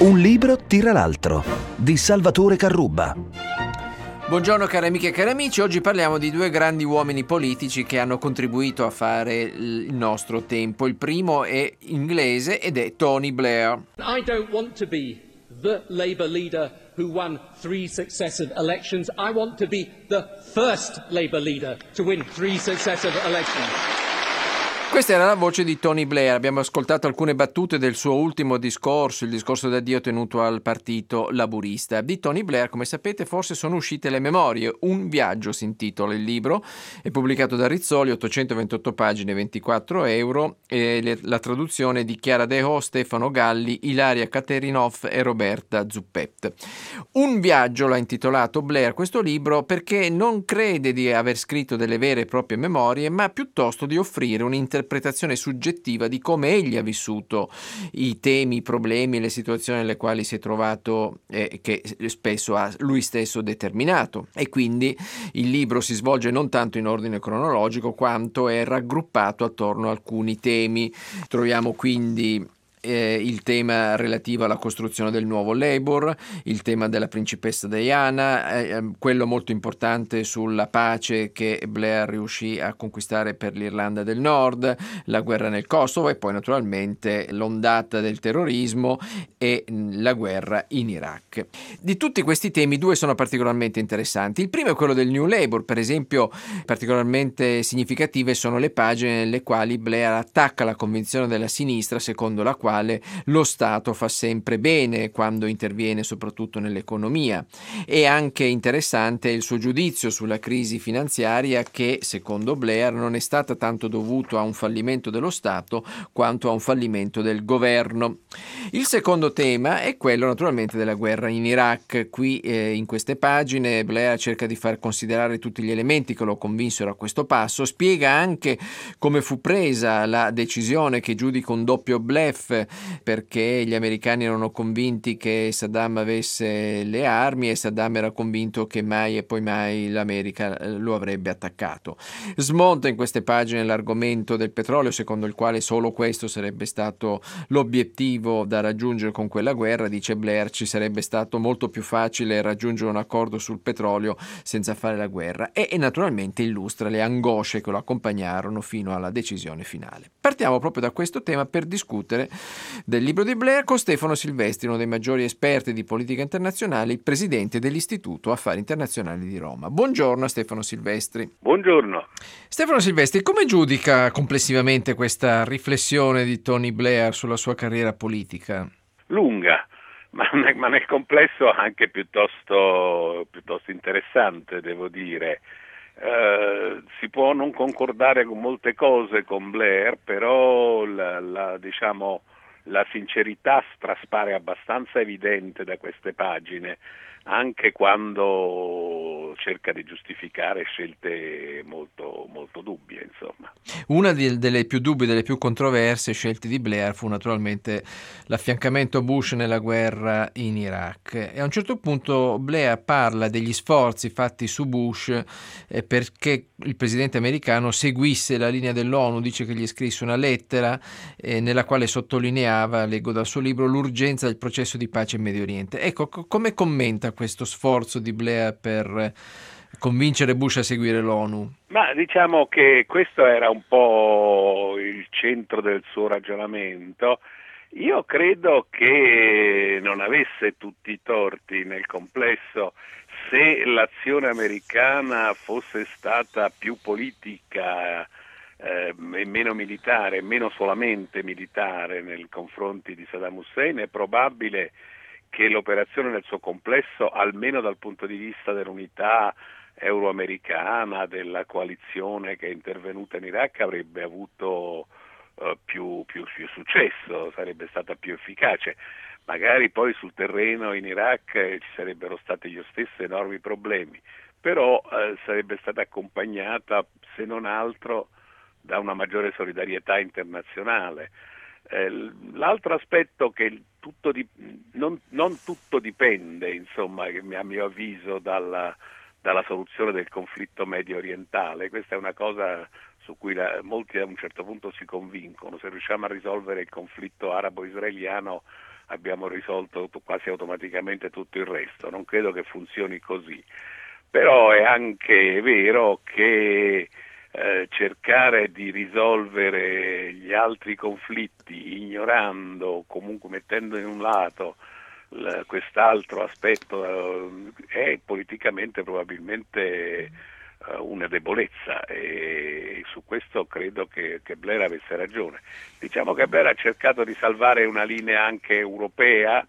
Un libro tira l'altro, di Salvatore Carrubba. Buongiorno cari amiche e cari amici, oggi parliamo di due grandi uomini politici che hanno contribuito a fare il nostro tempo. Il primo è inglese ed è Tony Blair. I don't want to be the Labour leader who won 3 successive elections. I want to be the first Labour leader to win 3 successive elections. Questa era la voce di Tony Blair. Abbiamo ascoltato alcune battute del suo ultimo discorso, il discorso d'addio tenuto al partito laburista. Di Tony Blair, come sapete, forse sono uscite le memorie. Un viaggio si intitola il libro, è pubblicato da Rizzoli, 828 pagine, 24 euro, e la traduzione di Chiara Deho, Stefano Galli, Ilaria Katerinov e Roberta Zuppet. Un viaggio l'ha intitolato Blair questo libro perché non crede di aver scritto delle vere e proprie memorie, ma piuttosto di offrire un'interpretazione soggettiva di come egli ha vissuto i temi, i problemi e le situazioni nelle quali si è trovato, che spesso ha lui stesso determinato. E quindi il libro si svolge non tanto in ordine cronologico quanto è raggruppato attorno a alcuni temi. Troviamo quindi il tema relativo alla costruzione del nuovo Labour, il tema della principessa Diana, quello molto importante sulla pace che Blair riuscì a conquistare per l'Irlanda del Nord, la guerra nel Kosovo e poi naturalmente l'ondata del terrorismo e la guerra in Iraq. Di tutti questi temi due sono particolarmente interessanti. Il primo è quello del New Labour, per esempio. Particolarmente significative sono le pagine nelle quali Blair attacca la convinzione della sinistra secondo la quale lo Stato fa sempre bene quando interviene soprattutto nell'economia. È anche interessante il suo giudizio sulla crisi finanziaria che, secondo Blair, non è stata tanto dovuto a un fallimento dello Stato quanto a un fallimento del governo. Il secondo tema è quello naturalmente della guerra in Iraq. Qui in queste pagine Blair cerca di far considerare tutti gli elementi che lo convinsero a questo passo, spiega anche come fu presa la decisione che giudica un doppio bluff, perché gli americani erano convinti che Saddam avesse le armi e Saddam era convinto che mai e poi mai l'America lo avrebbe attaccato. Smonta in queste pagine l'argomento del petrolio, secondo il quale solo questo sarebbe stato l'obiettivo da raggiungere con quella guerra. Dice Blair, ci sarebbe stato molto più facile raggiungere un accordo sul petrolio senza fare la guerra, e naturalmente illustra le angosce che lo accompagnarono fino alla decisione finale. Partiamo proprio da questo tema per discutere del libro di Blair con Stefano Silvestri, uno dei maggiori esperti di politica internazionale, presidente dell'Istituto Affari Internazionali di Roma. Buongiorno Stefano Silvestri. Buongiorno. Stefano Silvestri, come giudica complessivamente questa riflessione di Tony Blair sulla sua carriera politica? Lunga, ma nel complesso anche piuttosto interessante, devo dire. Si può non concordare con molte cose con Blair, però la sincerità traspare abbastanza evidente da queste pagine, anche quando cerca di giustificare scelte molto, molto dubbie, insomma. Una delle più dubbie, delle più controverse scelte di Blair fu naturalmente l'affiancamento a Bush nella guerra in Iraq. E a un certo punto Blair parla degli sforzi fatti su Bush perché il presidente americano seguisse la linea dell'ONU. Dice che gli scrisse una lettera nella quale sottolineava, leggo dal suo libro, l'urgenza del processo di pace in Medio Oriente. Ecco, come commenta questo sforzo di Blair per convincere Bush a seguire l'ONU? Ma diciamo che questo era un po' il centro del suo ragionamento. Io credo che non avesse tutti i torti nel complesso se l'azione americana fosse stata più politica e meno militare, meno solamente militare nei confronti di Saddam Hussein. È probabile che l'operazione nel suo complesso, almeno dal punto di vista dell'unità euroamericana, della coalizione che è intervenuta in Iraq, avrebbe avuto più successo, sarebbe stata più efficace. Magari poi sul terreno in Iraq ci sarebbero stati gli stessi enormi problemi, però sarebbe stata accompagnata, se non altro, da una maggiore solidarietà internazionale. L'altro aspetto che non tutto dipende, insomma, a mio avviso, dalla soluzione del conflitto medio orientale. Questa è una cosa su cui molti a un certo punto si convincono. Se riusciamo a risolvere il conflitto arabo-israeliano abbiamo risolto quasi automaticamente tutto il resto. Non credo che funzioni così, però è anche vero che cercare di risolvere gli altri conflitti ignorando o comunque mettendo in un lato quest'altro aspetto è politicamente probabilmente una debolezza, e su questo credo che Blair avesse ragione. Diciamo che Blair ha cercato di salvare una linea anche europea,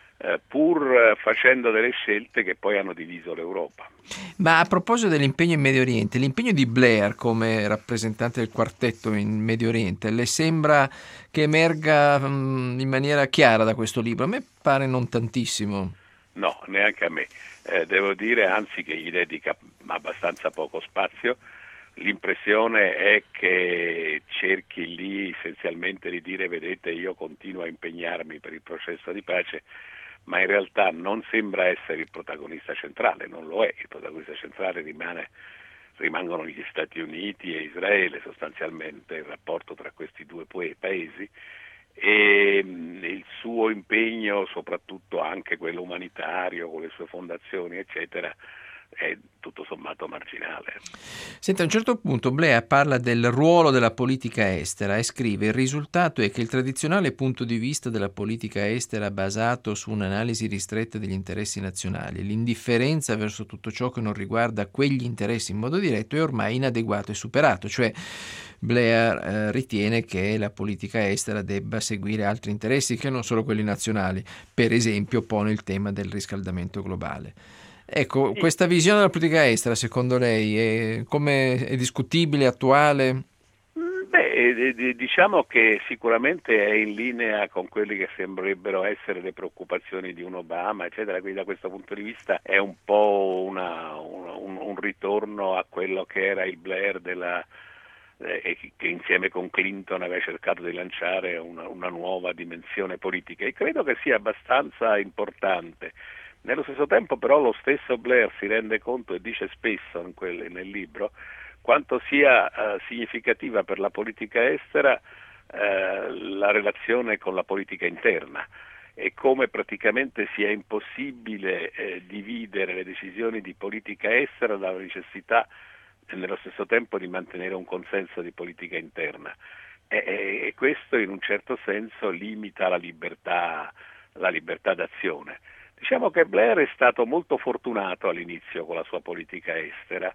pur facendo delle scelte che poi hanno diviso l'Europa. Ma a proposito dell'impegno in Medio Oriente, l'impegno di Blair come rappresentante del quartetto in Medio Oriente, le sembra che emerga in maniera chiara da questo libro? A me pare non tantissimo. No, neanche a me. Devo dire anzi che gli dedica abbastanza poco spazio. L'impressione è che cerchi lì essenzialmente di dire: vedete, io continuo a impegnarmi per il processo di pace, ma in realtà non sembra essere il protagonista centrale, non lo è. Il protagonista centrale rimangono gli Stati Uniti e Israele, sostanzialmente il rapporto tra questi due paesi, e il suo impegno, soprattutto anche quello umanitario con le sue fondazioni eccetera, è tutto sommato marginale. Senta, a un certo punto Blair parla del ruolo della politica estera e scrive: il risultato è che il tradizionale punto di vista della politica estera basato su un'analisi ristretta degli interessi nazionali, l'indifferenza verso tutto ciò che non riguarda quegli interessi in modo diretto, è ormai inadeguato e superato. Cioè Blair ritiene che la politica estera debba seguire altri interessi che non solo quelli nazionali. Per esempio pone il tema del riscaldamento globale. Ecco, questa visione della politica estera, secondo lei, è discutibile, attuale? Diciamo che sicuramente è in linea con quelli che sembrerebbero essere le preoccupazioni di un Obama, eccetera, quindi da questo punto di vista è un po' un ritorno a quello che era il Blair che insieme con Clinton aveva cercato di lanciare una nuova dimensione politica, e credo che sia abbastanza importante. Nello stesso tempo però lo stesso Blair si rende conto, e dice spesso nel libro, quanto sia significativa per la politica estera la relazione con la politica interna, e come praticamente sia impossibile dividere le decisioni di politica estera dalla necessità nello stesso tempo di mantenere un consenso di politica interna, e questo in un certo senso limita la libertà d'azione. Diciamo che Blair è stato molto fortunato all'inizio con la sua politica estera,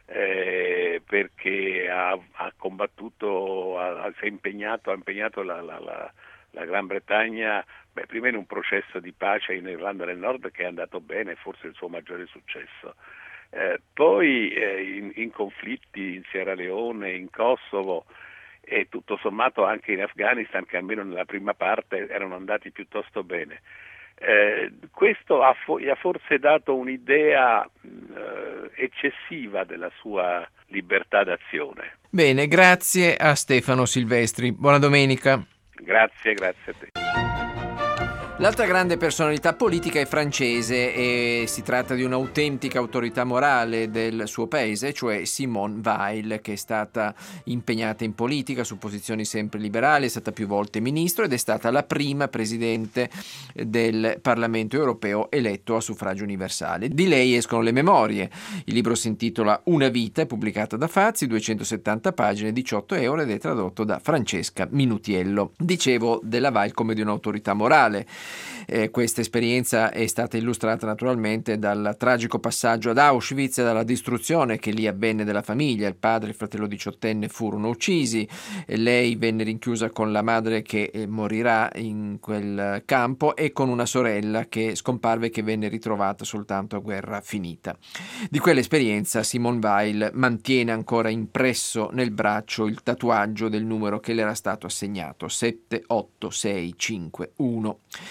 perché ha combattuto, ha impegnato la Gran Bretagna, prima in un processo di pace in Irlanda del Nord che è andato bene, forse il suo maggiore successo, poi in conflitti in Sierra Leone, in Kosovo, e tutto sommato anche in Afghanistan, che almeno nella prima parte erano andati piuttosto bene. Questo gli ha forse dato un'idea eccessiva della sua libertà d'azione. Bene, grazie a Stefano Silvestri. Buona domenica. Grazie a te. L'altra grande personalità politica è francese e si tratta di un'autentica autorità morale del suo paese, cioè Simone Veil, che è stata impegnata in politica su posizioni sempre liberali, è stata più volte ministro ed è stata la prima presidente del Parlamento europeo eletto a suffragio universale. Di lei escono le memorie. Il libro si intitola Una vita, è pubblicato da Fazzi, 270 pagine, 18 euro, ed è tradotto da Francesca Minutiello. Dicevo della Veil come di un'autorità morale. Questa esperienza è stata illustrata naturalmente dal tragico passaggio ad Auschwitz e dalla distruzione che lì avvenne della famiglia. Il padre e il fratello diciottenne furono uccisi, e lei venne rinchiusa con la madre che morirà in quel campo e con una sorella che scomparve e che venne ritrovata soltanto a guerra finita. Di quell'esperienza Simone Veil mantiene ancora impresso nel braccio il tatuaggio del numero che le era stato assegnato, 78651.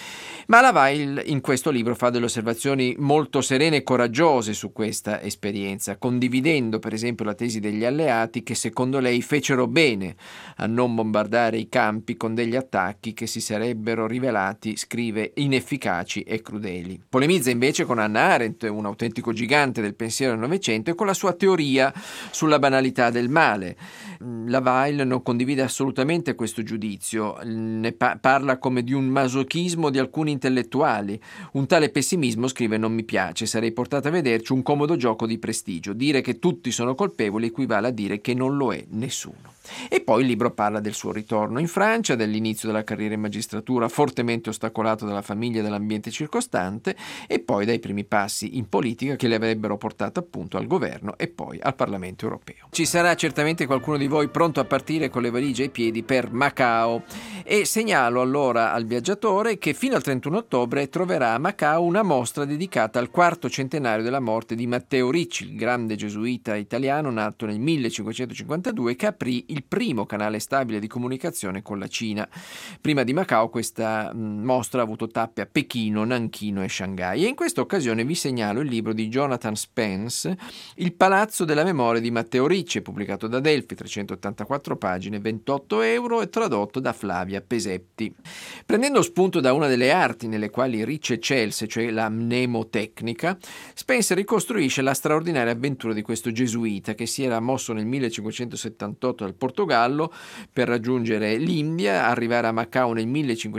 Ma la Weil in questo libro fa delle osservazioni molto serene e coraggiose su questa esperienza, condividendo per esempio la tesi degli alleati che secondo lei fecero bene a non bombardare i campi con degli attacchi che si sarebbero rivelati, scrive, inefficaci e crudeli. Polemizza invece con Hannah Arendt, un autentico gigante del pensiero del Novecento, e con la sua teoria sulla banalità del male. La Weil non condivide assolutamente questo giudizio, ne parla come di un masochismo di alcuni intellettuali. Un tale pessimismo, scrive, non mi piace, sarei portata a vederci un comodo gioco di prestigio. Dire che tutti sono colpevoli equivale a dire che non lo è nessuno. E poi il libro parla del suo ritorno in Francia, dell'inizio della carriera in magistratura fortemente ostacolato dalla famiglia e dall'ambiente circostante, e poi dai primi passi in politica che le avrebbero portato appunto al governo e poi al Parlamento europeo. Ci sarà certamente qualcuno di voi pronto a partire con le valigie ai piedi per Macao, e segnalo allora al viaggiatore che fino al 31 ottobre troverà a Macao una mostra dedicata al quarto centenario della morte di Matteo Ricci, il grande gesuita italiano nato nel 1552 che aprì il primo canale stabile di comunicazione con la Cina. Prima di Macao questa mostra ha avuto tappe a Pechino, Nanchino e Shanghai, e in questa occasione vi segnalo il libro di Jonathan Spence, Il palazzo della memoria di Matteo Ricci, pubblicato da Delphi, 384 pagine, 28 euro, e tradotto da Flavia Pesetti. Prendendo spunto da una delle arti nelle quali Ricci eccelse, cioè la mnemotecnica, Spence ricostruisce la straordinaria avventura di questo gesuita che si era mosso nel 1578 dal Portogallo per raggiungere l'India, arrivare a Macao nel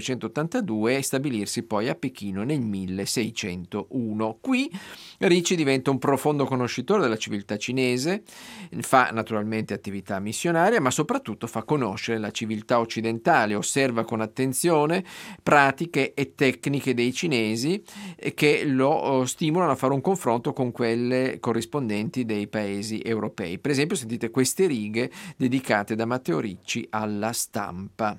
1582 e stabilirsi poi a Pechino nel 1601. Qui Ricci diventa un profondo conoscitore della civiltà cinese, fa naturalmente attività missionaria, ma soprattutto fa conoscere la civiltà occidentale, osserva con attenzione pratiche e tecniche dei cinesi che lo stimolano a fare un confronto con quelle corrispondenti dei paesi europei. Per esempio, sentite queste righe dedicate da Matteo Ricci alla stampa.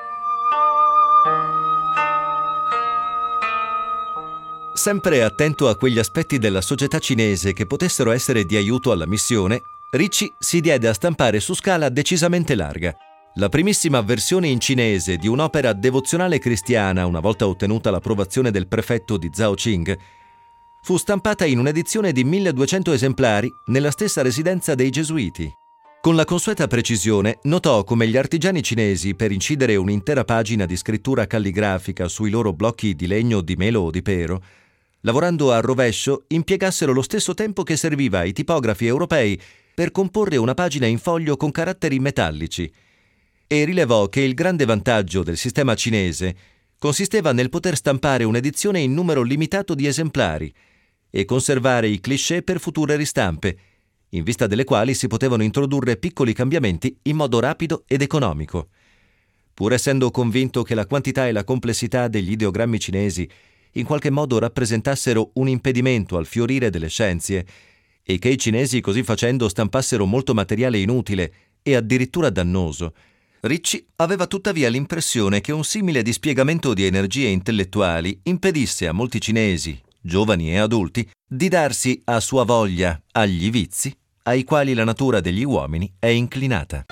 Sempre attento a quegli aspetti della società cinese che potessero essere di aiuto alla missione, Ricci si diede a stampare su scala decisamente larga. La primissima versione in cinese di un'opera devozionale cristiana, una volta ottenuta l'approvazione del prefetto di Zhao Qing, fu stampata in un'edizione di 1200 esemplari nella stessa residenza dei Gesuiti. Con la consueta precisione notò come gli artigiani cinesi, per incidere un'intera pagina di scrittura calligrafica sui loro blocchi di legno, di melo o di pero, lavorando a rovescio, impiegassero lo stesso tempo che serviva ai tipografi europei per comporre una pagina in foglio con caratteri metallici, e rilevò che il grande vantaggio del sistema cinese consisteva nel poter stampare un'edizione in numero limitato di esemplari e conservare i cliché per future ristampe, in vista delle quali si potevano introdurre piccoli cambiamenti in modo rapido ed economico. Pur essendo convinto che la quantità e la complessità degli ideogrammi cinesi in qualche modo rappresentassero un impedimento al fiorire delle scienze e che i cinesi così facendo stampassero molto materiale inutile e addirittura dannoso, Ricci aveva tuttavia l'impressione che un simile dispiegamento di energie intellettuali impedisse a molti cinesi, giovani e adulti, di darsi a sua voglia agli vizi ai quali la natura degli uomini è inclinata.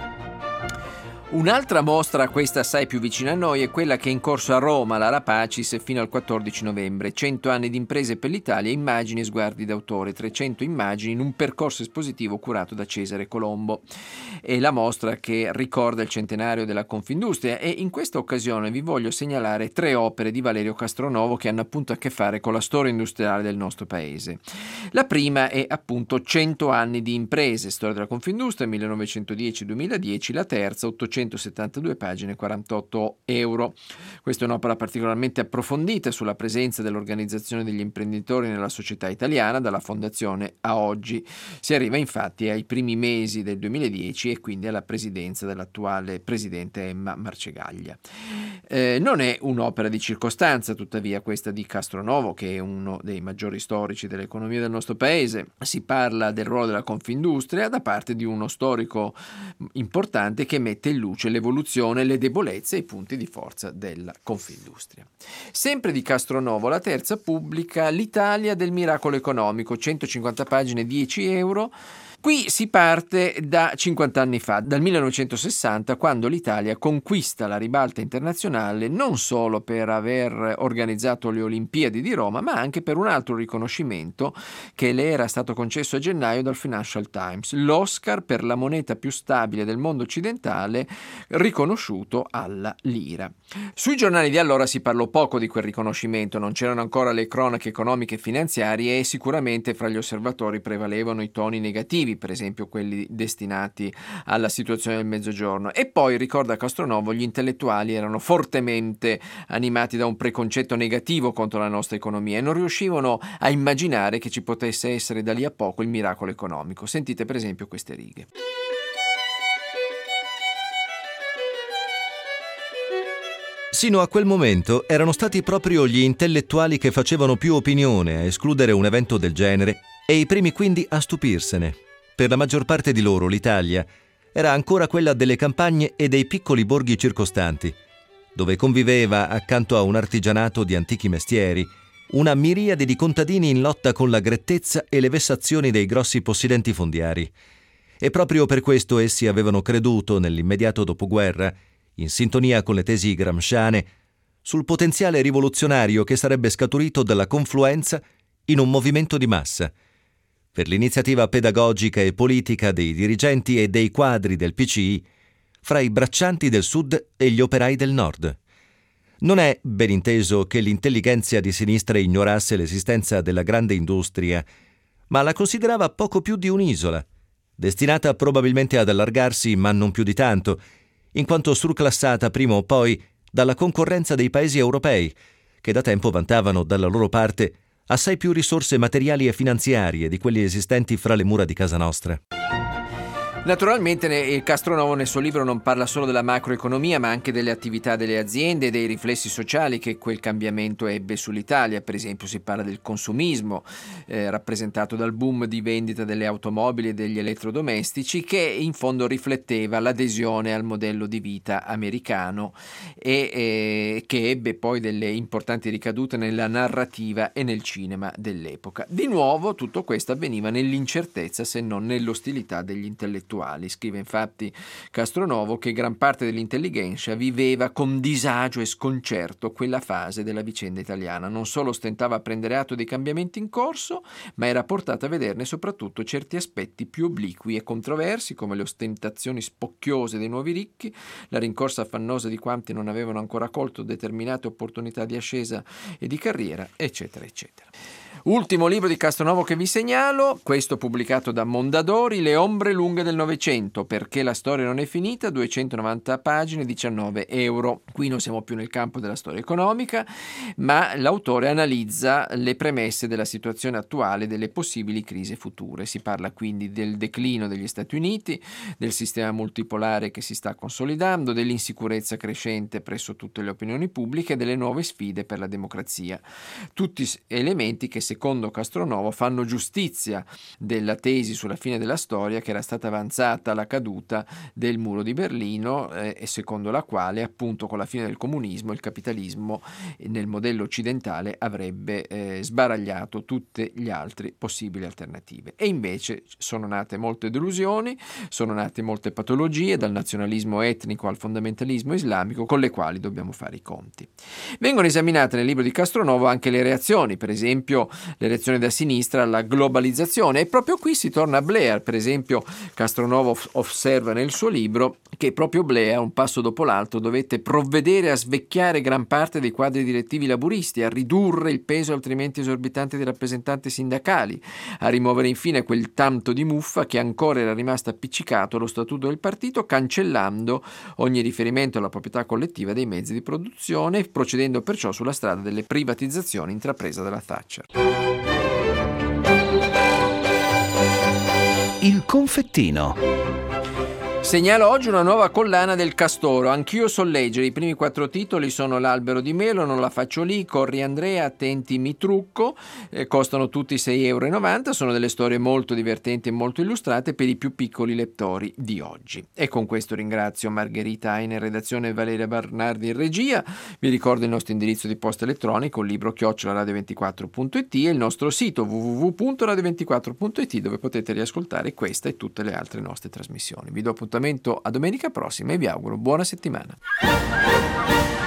Un'altra mostra, questa assai più vicina a noi, è quella che è in corso a Roma, l'Ara Pacis, fino al 14 novembre. 100 anni di imprese per l'Italia, immagini e sguardi d'autore, 300 immagini in un percorso espositivo curato da Cesare Colombo. È la mostra che ricorda il centenario della Confindustria, e in questa occasione vi voglio segnalare 3 opere di Valerio Castronovo che hanno appunto a che fare con la storia industriale del nostro paese. La prima è appunto 100 anni di imprese, storia della Confindustria 1910-2010, la terza 872 pagine, 48 euro. Questa è un'opera particolarmente approfondita sulla presenza dell'organizzazione degli imprenditori nella società italiana dalla fondazione a oggi. Si arriva infatti ai primi mesi del 2010 e quindi alla presidenza dell'attuale presidente Emma Marcegaglia. Non è un'opera di circostanza, tuttavia, questa di Castronovo, che è uno dei maggiori storici dell'economia del nostro paese. Si parla del ruolo della Confindustria da parte di uno storico importante che mette in luce l'evoluzione, le debolezze e i punti di forza della Confindustria. Sempre di Castronovo, la terza pubblica L'Italia del miracolo economico, 150 pagine, 10 euro, Qui si parte da 50 anni fa, dal 1960, quando l'Italia conquista la ribalta internazionale non solo per aver organizzato le Olimpiadi di Roma, ma anche per un altro riconoscimento che le era stato concesso a gennaio dal Financial Times, l'Oscar per la moneta più stabile del mondo occidentale, riconosciuto alla lira. Sui giornali di allora si parlò poco di quel riconoscimento, non c'erano ancora le cronache economiche e finanziarie e sicuramente fra gli osservatori prevalevano i toni negativi, per esempio quelli destinati alla situazione del Mezzogiorno. E poi, ricorda Castronovo, gli intellettuali erano fortemente animati da un preconcetto negativo contro la nostra economia e non riuscivano a immaginare che ci potesse essere da lì a poco il miracolo economico. Sentite per esempio queste righe. Sino a quel momento erano stati proprio gli intellettuali che facevano più opinione a escludere un evento del genere e i primi quindi a stupirsene. Per la maggior parte di loro l'Italia era ancora quella delle campagne e dei piccoli borghi circostanti, dove conviveva, accanto a un artigianato di antichi mestieri, una miriade di contadini in lotta con la grettezza e le vessazioni dei grossi possidenti fondiari. E proprio per questo essi avevano creduto, nell'immediato dopoguerra, in sintonia con le tesi gramsciane, sul potenziale rivoluzionario che sarebbe scaturito dalla confluenza in un movimento di massa, per l'iniziativa pedagogica e politica dei dirigenti e dei quadri del PCI fra i braccianti del Sud e gli operai del Nord. Non è, ben inteso, che l'intellighenzia di sinistra ignorasse l'esistenza della grande industria, ma la considerava poco più di un'isola, destinata probabilmente ad allargarsi, ma non più di tanto, in quanto surclassata prima o poi dalla concorrenza dei paesi europei, che da tempo vantavano dalla loro parte assai più risorse materiali e finanziarie di quelle esistenti fra le mura di casa nostra. Naturalmente Castronovo nel suo libro non parla solo della macroeconomia, ma anche delle attività delle aziende e dei riflessi sociali che quel cambiamento ebbe sull'Italia. Per esempio si parla del consumismo, rappresentato dal boom di vendita delle automobili e degli elettrodomestici, che in fondo rifletteva l'adesione al modello di vita americano e che ebbe poi delle importanti ricadute nella narrativa e nel cinema dell'epoca. Di nuovo tutto questo avveniva nell'incertezza, se non nell'ostilità degli intellettuali. Scrive infatti Castronovo che gran parte dell'intellighenzia viveva con disagio e sconcerto quella fase della vicenda italiana. Non solo stentava a prendere atto dei cambiamenti in corso, ma era portata a vederne soprattutto certi aspetti più obliqui e controversi, come le ostentazioni spocchiose dei nuovi ricchi, la rincorsa affannosa di quanti non avevano ancora colto determinate opportunità di ascesa e di carriera, eccetera, eccetera. Ultimo libro di Castronovo che vi segnalo, questo pubblicato da Mondadori, Le ombre lunghe del Novecento, perché la storia non è finita, 290 pagine, 19 euro. Qui non siamo più nel campo della storia economica, ma l'autore analizza le premesse della situazione attuale e delle possibili crisi future. Si parla quindi del declino degli Stati Uniti, del sistema multipolare che si sta consolidando, dell'insicurezza crescente presso tutte le opinioni pubbliche e delle nuove sfide per la democrazia. Tutti elementi che secondo Castronovo fanno giustizia della tesi sulla fine della storia che era stata avanzata alla caduta del muro di Berlino e secondo la quale appunto con la fine del comunismo il capitalismo nel modello occidentale avrebbe sbaragliato tutte le altre possibili alternative. E invece sono nate molte delusioni, sono nate molte patologie, dal nazionalismo etnico al fondamentalismo islamico, con le quali dobbiamo fare i conti. Vengono esaminate nel libro di Castronovo anche le reazioni, per esempio le reazioni da sinistra alla globalizzazione, e proprio qui si torna a Blair. Per esempio Castronovo osserva nel suo libro che proprio Blair, un passo dopo l'altro, dovette provvedere a svecchiare gran parte dei quadri direttivi laburisti, a ridurre il peso altrimenti esorbitante dei rappresentanti sindacali, a rimuovere infine quel tanto di muffa che ancora era rimasto appiccicato allo statuto del partito, cancellando ogni riferimento alla proprietà collettiva dei mezzi di produzione, procedendo perciò sulla strada delle privatizzazioni intrapresa dalla Thatcher. Il confettino. Segnalo oggi una nuova collana del Castoro. Anch'io so leggere. I primi 4 titoli sono L'albero di melo, Non la faccio lì, Corri Andrea, Attenti mi trucco. Costano tutti 6,90 €. Sono delle storie molto divertenti e molto illustrate per i più piccoli lettori di oggi. E con questo ringrazio Margherita Aina in redazione e Valeria Bernardi in regia. Vi ricordo il nostro indirizzo di posta elettronico, libro@radio24.it, e il nostro sito www.radio24.it, dove potete riascoltare questa e tutte le altre nostre trasmissioni. Vi do appuntamento a domenica prossima e vi auguro buona settimana.